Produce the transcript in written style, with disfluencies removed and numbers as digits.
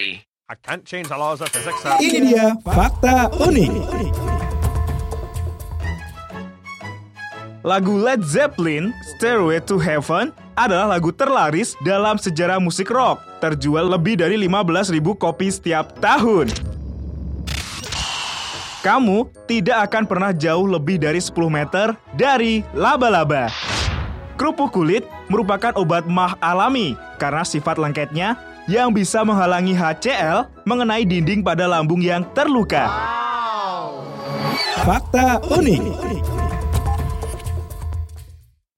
gravity. I can't change the laws of physics. Ini dia fakta unik. Lagu Led Zeppelin, Stairway to Heaven, adalah lagu terlaris dalam sejarah musik rock. Terjual lebih dari 15.000 kopi setiap tahun. Kamu tidak akan pernah jauh lebih dari 10 meter dari laba-laba. Kerupuk kulit merupakan obat mah alami karena sifat lengketnya yang bisa menghalangi HCl mengenai dinding pada lambung yang terluka. Fakta unik.